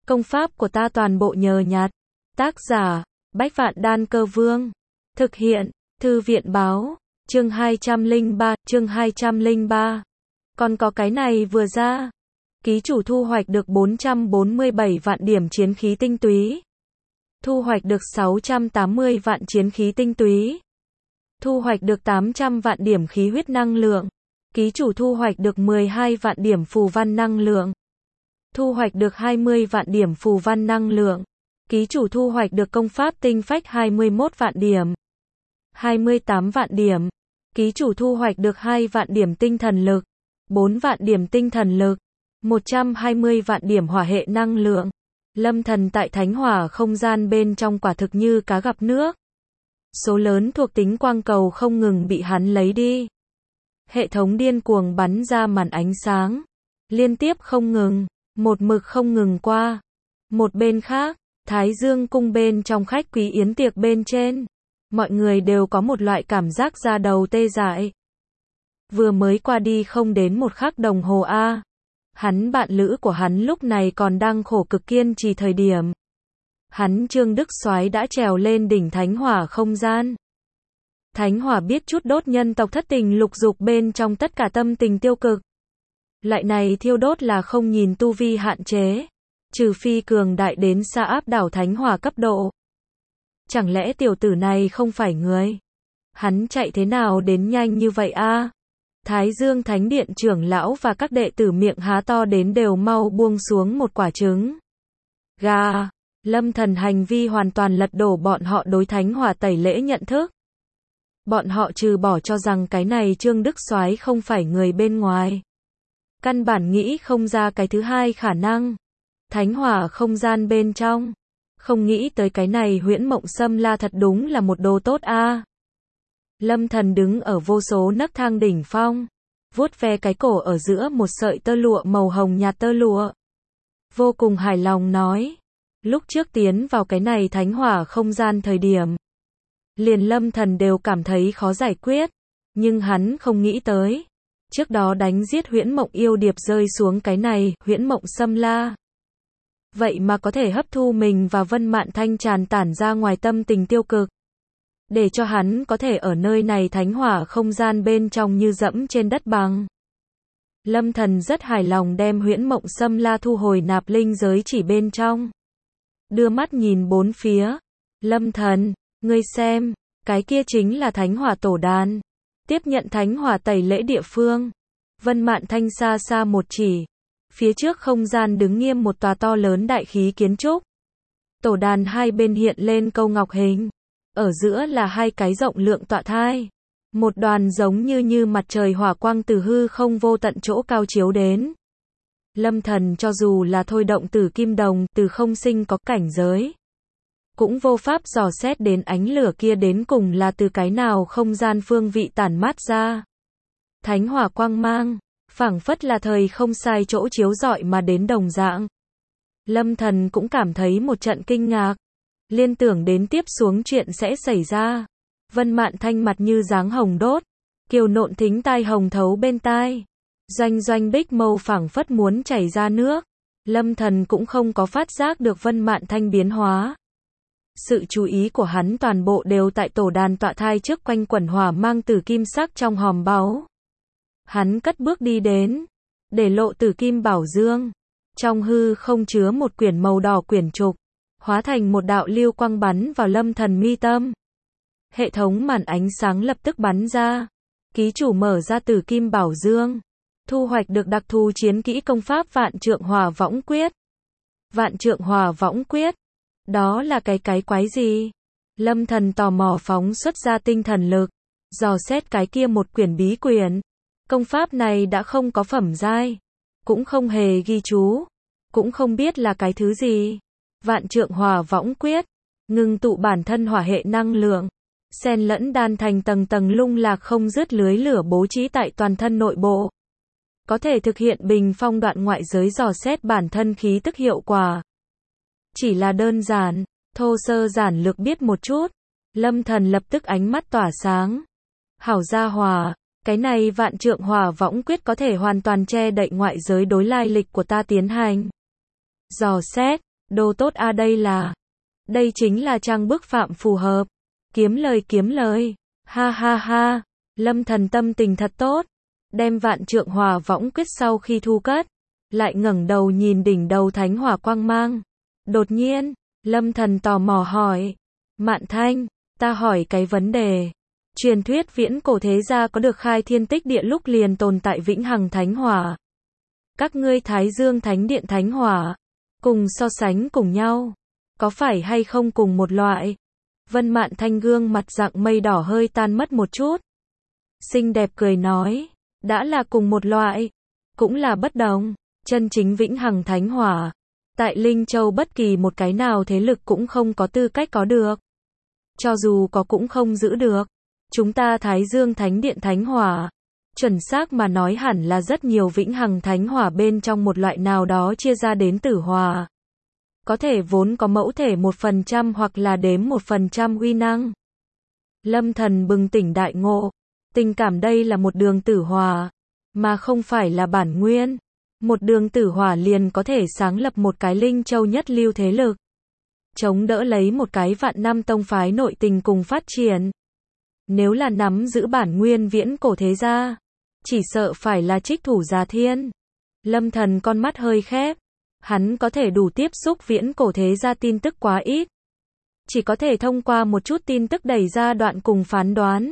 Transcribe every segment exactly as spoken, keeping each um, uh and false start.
Công pháp của ta toàn bộ nhờ nhặt. Tác giả, Bách Vạn Đan Cơ Vương. Thực hiện, Thư viện Báo. Chương hai trăm lẻ ba, chương hai trăm lẻ ba. Còn có cái này vừa ra. Ký chủ thu hoạch được bốn trăm bốn mươi bảy vạn điểm chiến khí tinh túy. Thu hoạch được sáu trăm tám mươi vạn chiến khí tinh túy. Thu hoạch được tám trăm vạn điểm khí huyết năng lượng. Ký chủ thu hoạch được mười hai vạn điểm phù văn năng lượng. Thu hoạch được hai mươi vạn điểm phù văn năng lượng. Ký chủ thu hoạch được công pháp tinh phách hai mươi mốt vạn điểm. hai mươi tám vạn điểm. Ký chủ thu hoạch được hai vạn điểm tinh thần lực. bốn vạn điểm tinh thần lực. một trăm hai mươi vạn điểm hỏa hệ năng lượng. Lâm Thần tại thánh hỏa không gian bên trong quả thực như cá gặp nước. Số lớn thuộc tính quang cầu không ngừng bị hắn lấy đi. Hệ thống điên cuồng bắn ra màn ánh sáng. Liên tiếp không ngừng. Một mực không ngừng qua. Một bên khác, Thái Dương cung bên trong khách quý yến tiệc bên trên. Mọi người đều có một loại cảm giác da đầu tê dại. Vừa mới qua đi không đến một khắc đồng hồ a. Hắn bạn lữ của hắn lúc này còn đang khổ cực kiên trì thời điểm. Hắn Trương Đức Soái đã trèo lên đỉnh thánh hỏa không gian. Thánh hỏa biết chút đốt nhân tộc thất tình lục dục bên trong tất cả tâm tình tiêu cực. Loại này thiêu đốt là không nhìn tu vi hạn chế. Trừ phi cường đại đến xa áp đảo thánh hỏa cấp độ. Chẳng lẽ tiểu tử này không phải người? Hắn chạy thế nào đến nhanh như vậy a? Thái Dương Thánh Điện trưởng lão và các đệ tử miệng há to đến đều mau buông xuống một quả trứng. Gà, Lâm Thần hành vi hoàn toàn lật đổ bọn họ đối thánh hỏa tẩy lễ nhận thức. Bọn họ trừ bỏ cho rằng cái này Trương Đức Soái không phải người bên ngoài. Căn bản nghĩ không ra cái thứ hai khả năng. Thánh hỏa không gian bên trong. Không nghĩ tới cái này Huyễn Mộng Sâm La thật đúng là một đồ tốt a. Lâm Thần đứng ở vô số nấc thang đỉnh phong, vuốt ve cái cổ ở giữa một sợi tơ lụa màu hồng nhạt tơ lụa. Vô cùng hài lòng nói, lúc trước tiến vào cái này thánh hỏa không gian thời điểm, liền Lâm Thần đều cảm thấy khó giải quyết, nhưng hắn không nghĩ tới, trước đó đánh giết Huyễn Mộng yêu điệp rơi xuống cái này Huyễn Mộng Sâm La. Vậy mà có thể hấp thu mình và Vân Mạn Thanh tràn tản ra ngoài tâm tình tiêu cực. Để cho hắn có thể ở nơi này thánh hỏa không gian bên trong như dẫm trên đất bằng. Lâm Thần rất hài lòng đem Huyễn Mộng Sâm La thu hồi nạp linh giới chỉ bên trong. Đưa mắt nhìn bốn phía. Lâm Thần, ngươi xem, cái kia chính là thánh hỏa tổ đàn. Tiếp nhận thánh hỏa tẩy lễ địa phương. Vân Mạn Thanh xa xa một chỉ. Phía trước không gian đứng nghiêm một tòa to lớn đại khí kiến trúc. Tổ đàn hai bên hiện lên câu ngọc hình. Ở giữa là hai cái rộng lượng tọa thai. Một đoàn giống như như mặt trời hỏa quang từ hư không vô tận chỗ cao chiếu đến. Lâm Thần cho dù là thôi động tử kim đồng, từ không sinh có cảnh giới. Cũng vô pháp dò xét đến ánh lửa kia đến cùng là từ cái nào không gian phương vị tản mát ra. Thánh hỏa quang mang, phảng phất là thời không sai chỗ chiếu rọi mà đến đồng dạng. Lâm Thần cũng cảm thấy một trận kinh ngạc. Liên tưởng đến tiếp xuống chuyện sẽ xảy ra. Vân Mạn Thanh mặt như dáng hồng đốt. Kiều nộn thính tai hồng thấu bên tai. Doanh doanh bích mâu phảng phất muốn chảy ra nước. Lâm Thần cũng không có phát giác được Vân Mạn Thanh biến hóa. Sự chú ý của hắn toàn bộ đều tại tổ đàn tọa thai trước quanh quẩn hỏa mang tử kim sắc trong hòm báu. Hắn cất bước đi đến. Để lộ tử kim bảo dương. Trong hư không chứa một quyển màu đỏ quyển trục. Hóa thành một đạo lưu quang bắn vào Lâm Thần mi tâm. Hệ thống màn ánh sáng lập tức bắn ra. Ký chủ mở ra tử kim bảo dương. Thu hoạch được đặc thù chiến kỹ công pháp Vạn Trượng Hỏa Võng Quyết. Vạn Trượng Hỏa Võng Quyết. Đó là cái cái quái gì? Lâm Thần tò mò phóng xuất ra tinh thần lực. Dò xét cái kia một quyển bí quyển. Công pháp này đã không có phẩm giai. Cũng không hề ghi chú. Cũng không biết là cái thứ gì. Vạn Trượng Hỏa Võng Quyết, ngưng tụ bản thân hỏa hệ năng lượng, xen lẫn đan thành tầng tầng lung lạc không dứt lưới lửa bố trí tại toàn thân nội bộ. Có thể thực hiện bình phong đoạn ngoại giới dò xét bản thân khí tức hiệu quả. Chỉ là đơn giản, thô sơ giản lược biết một chút, Lâm Thần lập tức ánh mắt tỏa sáng. Hảo gia hỏa, cái này Vạn Trượng Hỏa Võng Quyết có thể hoàn toàn che đậy ngoại giới đối lai lịch của ta tiến hành. Dò xét. Đồ tốt a đây là. Đây chính là trang bức phạm phù hợp. Kiếm lời kiếm lời. Ha ha ha. Lâm Thần tâm tình thật tốt. Đem vạn trượng hỏa võng quyết sau khi thu cất. Lại ngẩng đầu nhìn đỉnh đầu thánh hỏa quang mang. Đột nhiên, Lâm Thần tò mò hỏi. Mạn Thanh, ta hỏi cái vấn đề. Truyền thuyết viễn cổ thế gia có được khai thiên tích địa lúc liền tồn tại vĩnh hằng thánh hỏa. Các ngươi Thái Dương Thánh Điện thánh hỏa, cùng so sánh cùng nhau, có phải hay không cùng một loại? Vân Mạn Thanh gương mặt dạng mây đỏ hơi tan mất một chút. Xinh đẹp cười nói, đã là cùng một loại, cũng là bất đồng. Chân chính vĩnh hằng thánh hỏa, tại Linh Châu bất kỳ một cái nào thế lực cũng không có tư cách có được. Cho dù có cũng không giữ được. Chúng ta Thái Dương Thánh Điện thánh hỏa, chuẩn xác mà nói hẳn là rất nhiều vĩnh hằng thánh hỏa bên trong một loại nào đó chia ra đến tử hỏa. Có thể vốn có mẫu thể một phần trăm hoặc là đếm một phần trăm uy năng. Lâm Thần bừng tỉnh đại ngộ, tình cảm đây là một đường tử hỏa, mà không phải là bản nguyên. Một đường tử hỏa liền có thể sáng lập một cái Linh Châu nhất lưu thế lực. Chống đỡ lấy một cái vạn năm tông phái nội tình cùng phát triển. Nếu là nắm giữ bản nguyên viễn cổ thế gia, chỉ sợ phải là trích thủ già thiên. Lâm Thần con mắt hơi khép. Hắn có thể đủ tiếp xúc viễn cổ thế gia tin tức quá ít. Chỉ có thể thông qua một chút tin tức đẩy ra đoạn cùng phán đoán.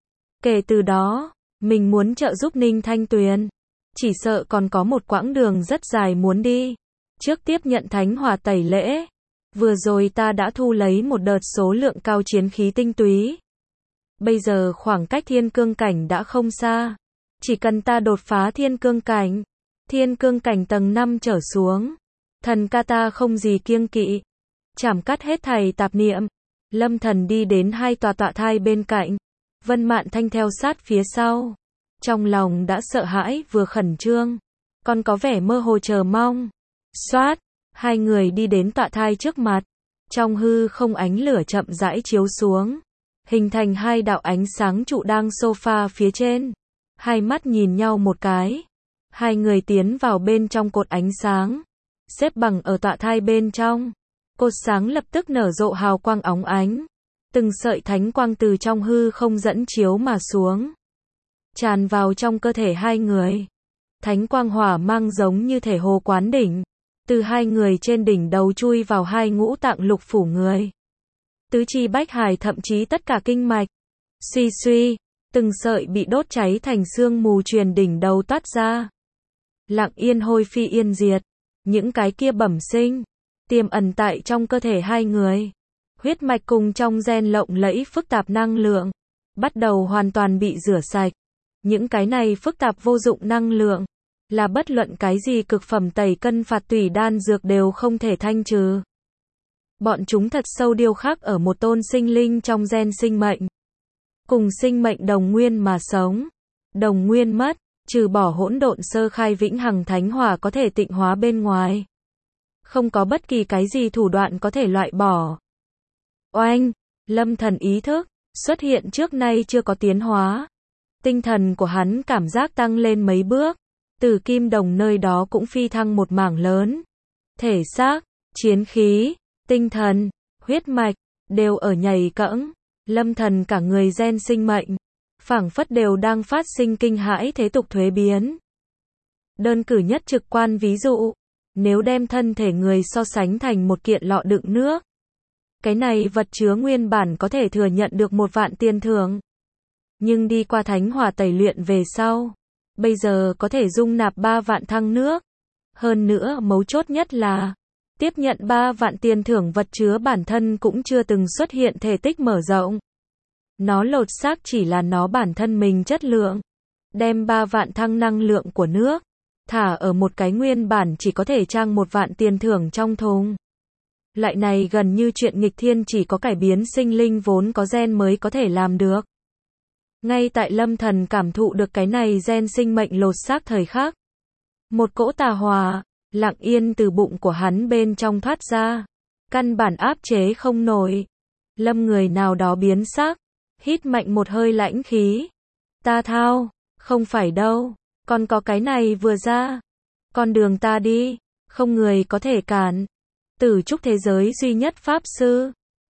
Kể từ đó, mình muốn trợ giúp Ninh Thanh Tuyền. Chỉ sợ còn có một quãng đường rất dài muốn đi. Trước tiếp nhận thánh hỏa tẩy lễ. Vừa rồi ta đã thu lấy một đợt số lượng cao chiến khí tinh túy. Bây giờ khoảng cách thiên cương cảnh đã không xa. Chỉ cần ta đột phá thiên cương cảnh. Thiên cương cảnh tầng năm trở xuống. Thần ca ta không gì kiêng kỵ. Chảm cắt hết thảy tạp niệm. Lâm Thần đi đến hai tòa tọa thai bên cạnh. Vân Mạn Thanh theo sát phía sau. Trong lòng đã sợ hãi vừa khẩn trương. Còn có vẻ mơ hồ chờ mong. Xoát. Hai người đi đến tọa thai trước mặt. Trong hư không ánh lửa chậm rãi chiếu xuống. Hình thành hai đạo ánh sáng trụ đang sofa phía trên. Hai mắt nhìn nhau một cái. Hai người tiến vào bên trong cột ánh sáng. Xếp bằng ở tọa thai bên trong. Cột sáng lập tức nở rộ hào quang óng ánh. Từng sợi thánh quang từ trong hư không dẫn chiếu mà xuống. Tràn vào trong cơ thể hai người. Thánh quang hỏa mang giống như thể hồ quán đỉnh. Từ hai người trên đỉnh đầu chui vào hai ngũ tạng lục phủ người. Tứ chi bách hải thậm chí tất cả kinh mạch. Suy suy, từng sợi bị đốt cháy thành xương mù truyền đỉnh đầu toát ra. Lặng yên hôi phi yên diệt. Những cái kia bẩm sinh, tiềm ẩn tại trong cơ thể hai người. Huyết mạch cùng trong gen lộng lẫy phức tạp năng lượng. Bắt đầu hoàn toàn bị rửa sạch. Những cái này phức tạp vô dụng năng lượng. Là bất luận cái gì cực phẩm tẩy cân phạt tủy đan dược đều không thể thanh trừ. Bọn chúng thật sâu điêu khắc ở một tôn sinh linh trong gen sinh mệnh. Cùng sinh mệnh đồng nguyên mà sống. Đồng nguyên mất, trừ bỏ hỗn độn sơ khai vĩnh hằng thánh hỏa có thể tịnh hóa bên ngoài. Không có bất kỳ cái gì thủ đoạn có thể loại bỏ. Oanh, Lâm Thần ý thức, xuất hiện trước nay chưa có tiến hóa. Tinh thần của hắn cảm giác tăng lên mấy bước. Từ kim đồng nơi đó cũng phi thăng một mảng lớn. Thể xác, chiến khí, tinh thần, huyết mạch, đều ở nhảy cẫng. Lâm Thần cả người gen sinh mệnh, phảng phất đều đang phát sinh kinh hãi thế tục thuế biến. Đơn cử nhất trực quan ví dụ, nếu đem thân thể người so sánh thành một kiện lọ đựng nước. Cái này vật chứa nguyên bản có thể thừa nhận được một vạn tiền thưởng. Nhưng đi qua thánh hỏa tẩy luyện về sau, bây giờ có thể dung nạp ba vạn thăng nước. Hơn nữa mấu chốt nhất là, tiếp nhận ba vạn tiền thưởng vật chứa bản thân cũng chưa từng xuất hiện thể tích mở rộng. Nó lột xác chỉ là nó bản thân mình chất lượng. Đem ba vạn thăng năng lượng của nước, thả ở một cái nguyên bản chỉ có thể trang một vạn tiền thưởng trong thùng. Loại này gần như chuyện nghịch thiên chỉ có cải biến sinh linh vốn có gen mới có thể làm được. Ngay tại Lâm Thần cảm thụ được cái này gen sinh mệnh lột xác thời khắc. Một cỗ tà hỏa, lặng yên từ bụng của hắn bên trong thoát ra. Căn bản áp chế không nổi. Lâm người nào đó biến sắc. Hít mạnh một hơi lãnh khí. Ta thao, không phải đâu. Còn có cái này vừa ra. Con đường ta đi, không người có thể cản. Tử trúc thế giới duy nhất Pháp Sư.